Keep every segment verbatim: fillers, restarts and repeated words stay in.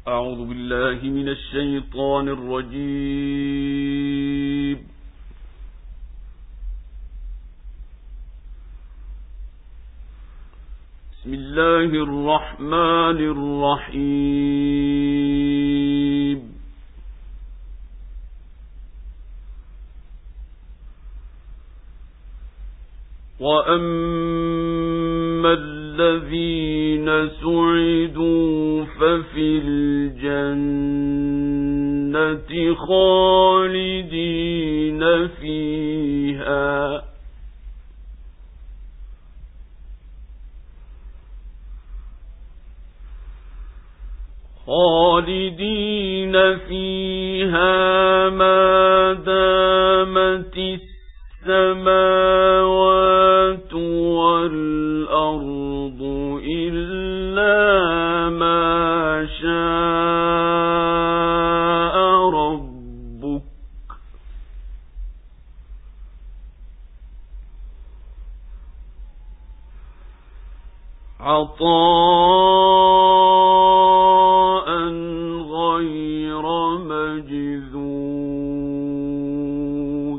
أعوذ بالله من الشيطان الرجيم. بسم الله الرحمن الرحيم. وأما الذين سعدوا ففي الجنة خالدين فيها خالدين فيها ما دامت السماوات والأرض إلا ما شاء ربك عطاء غير مجذوذ.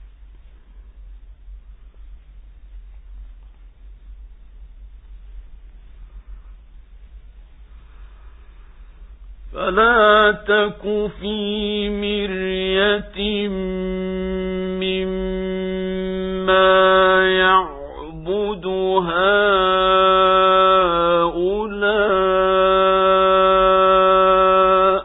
فلا تك في مرية مما يعبد هؤلاء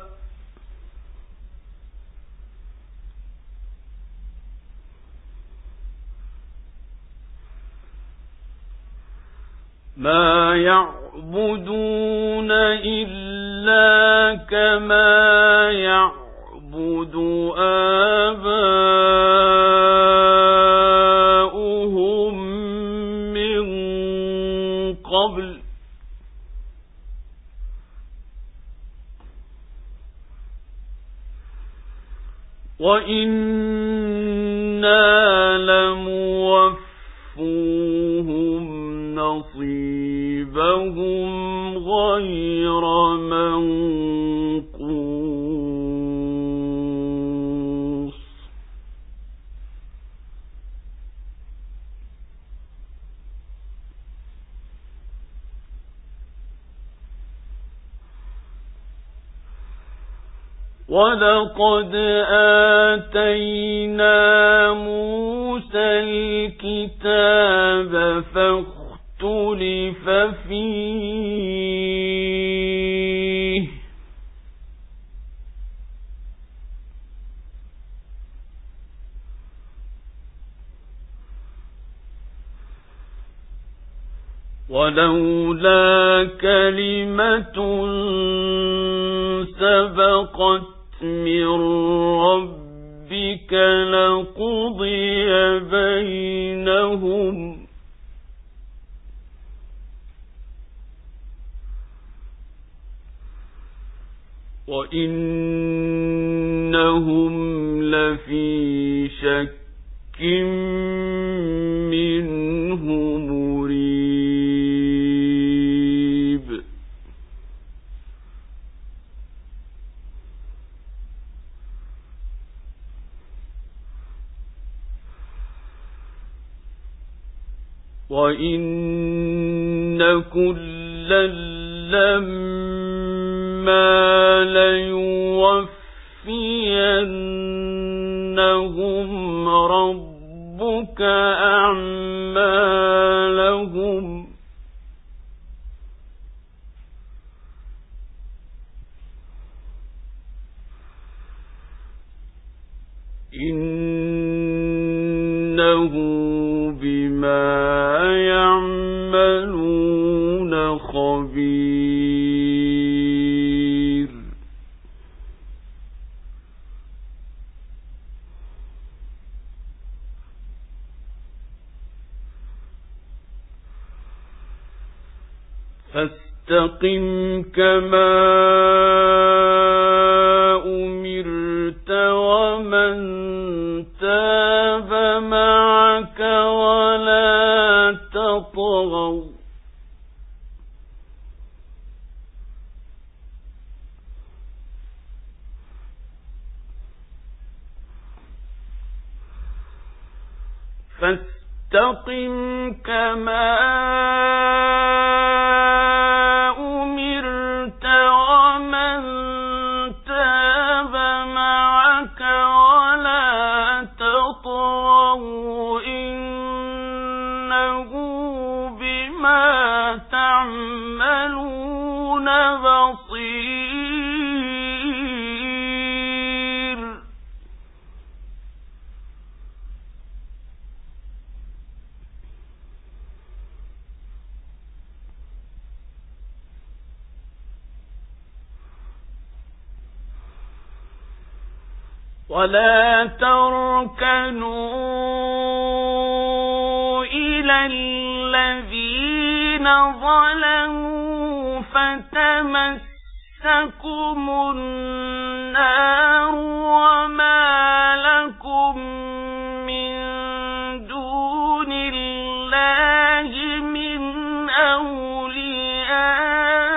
ما يعبدون إلا كما يعبد آباؤهم من قبل وإنا لموفوهم نصيبهم غير منقوص. ولقد آتينا موسى الكتاب فاختلف فيه ولولا كلمة سبقت من ربك لقضي بينهم وإنهم لفي شك منه مريب. وإن كلا لما ليوفينهم ربك أعمالهم إنه بما يعملون خبير. فاستقم كما أمرت ومن تاب معك ولا تطغوا فاستقم كما أمرت ومن تاب معك ولا تطغوا إنه بما تعملون بصير. ولا تركنوا إلى الذين ظلموا فتمسكم النار وما لكم من دون الله من أولياء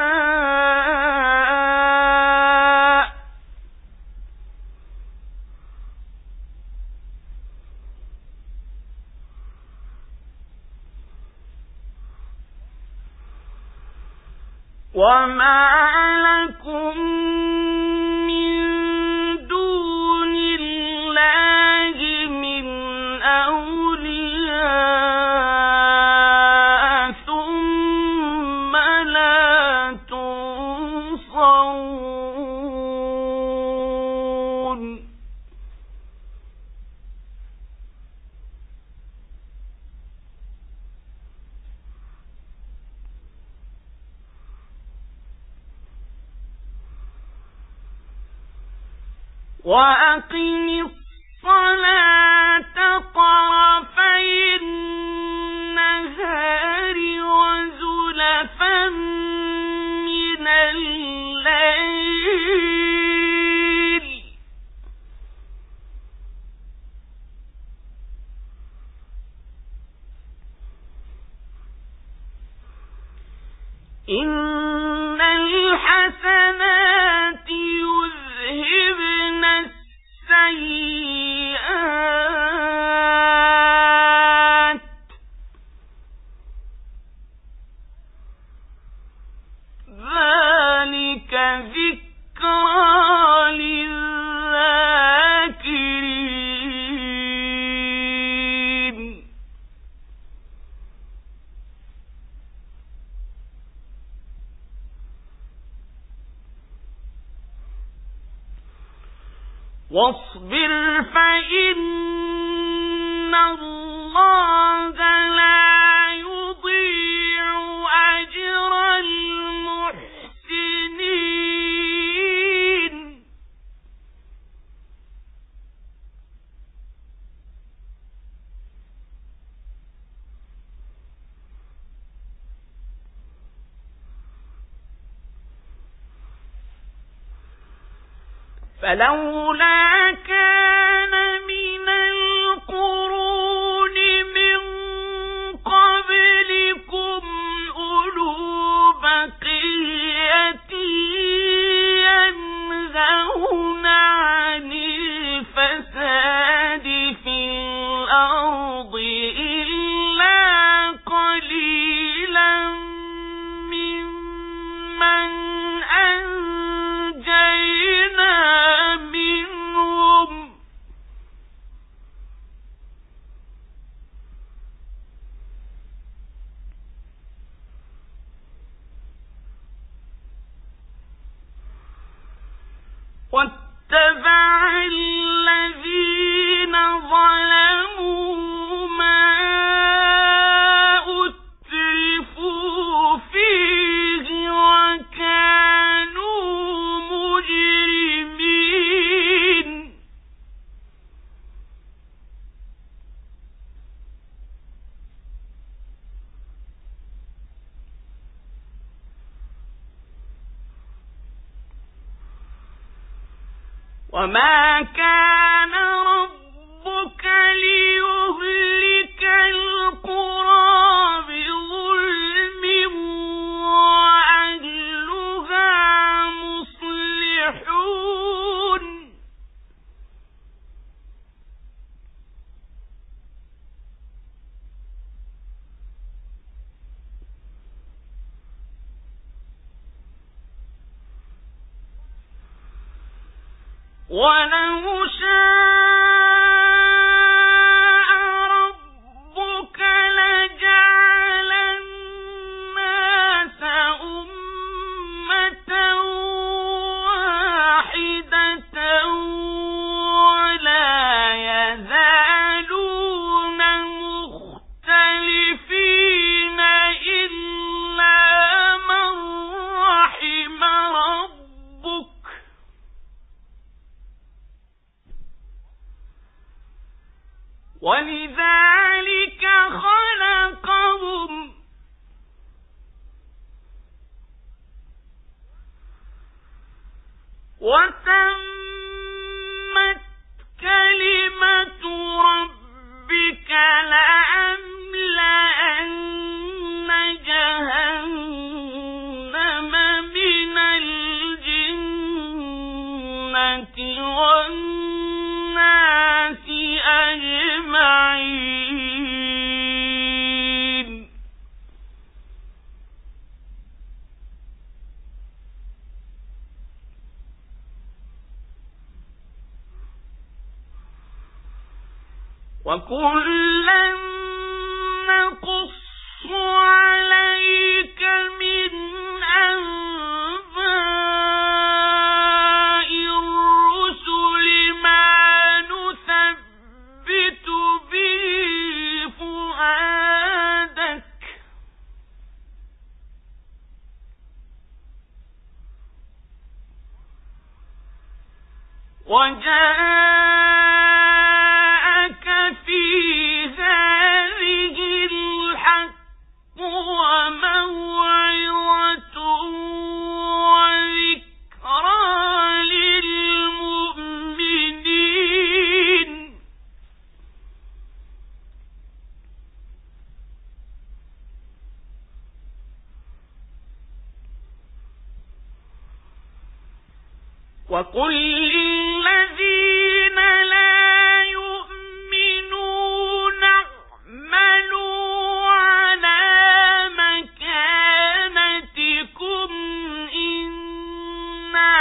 وما لكم من دون الله من أولياء ثم لا تنصرون. وأقم الصلاة طرفي النهار وزلفا من الليل إن الحسنات يذهبن السيئات ذلك ذكرى للذاكرين. واصبر فإن الله لا يضيع أجر المحسنين. فلولا كان من القرون من قبلكم أولو بقية ينهون عن الفساد في الأرض إلا قليلا ممن أنجينا منهم واتبع الذين ظلموا ما أترفوا فيه وكانوا مجرمين. وما كان ربك ليهلك القرى بظلم وأهلها مصلحون. ولو شاء ربك لجعل الناس أمة واحدة ولا يزالون مختلفين إلا من رحم ربك ولذلك خلقهم وتمت كلمة ربك لأملأن جهنم من الجنة والناس أجمعين وكلا نقص عليك من أنباء الرسل ما نثبت به فؤادك وجاءك في هذه الحق وموعظة وذكرى للمؤمنين وقل للذين لا يؤمنون اعملوا على مكانتكم إنا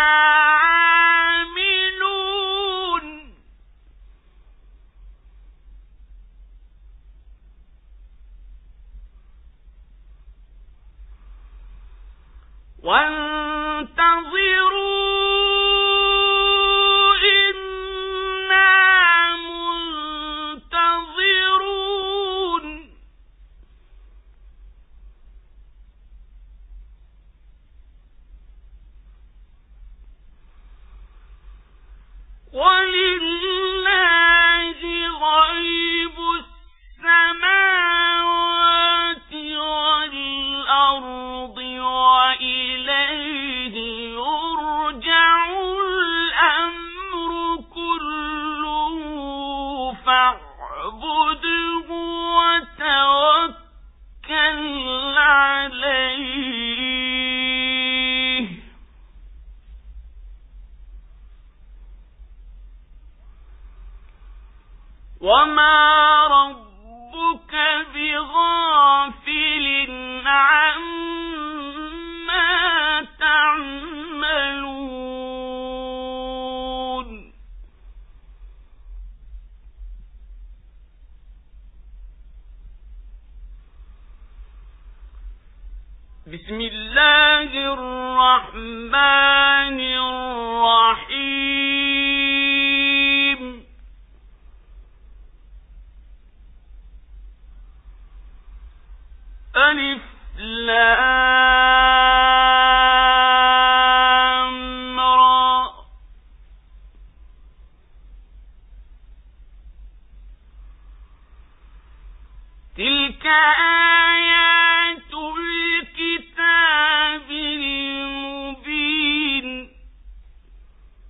عاملون وانتظروا ولله غيب السماوات والأرض وإليه يرجع الأمر كله فاعبده وتوكل عليه وما ربك بغافل عما تعملون بسم الله الرحمن الرحيم ألف لام را تلك آيات الكتاب المبين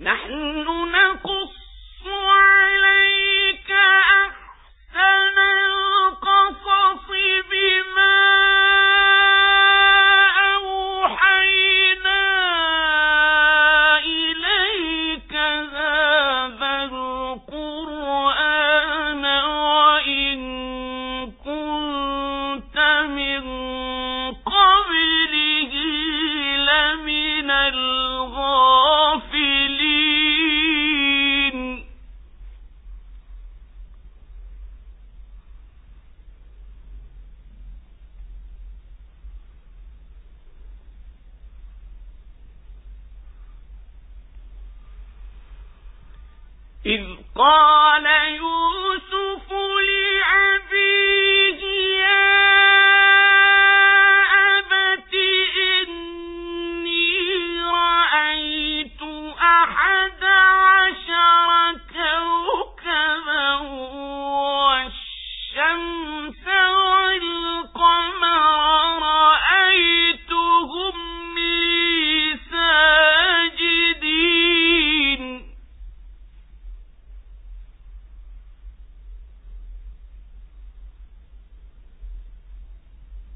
نحن نقص عليك أحسن القصص بما أوحينا إليك هذا القرآن وإن كنت من قبله لمن الغافلين. إذ قال يوسف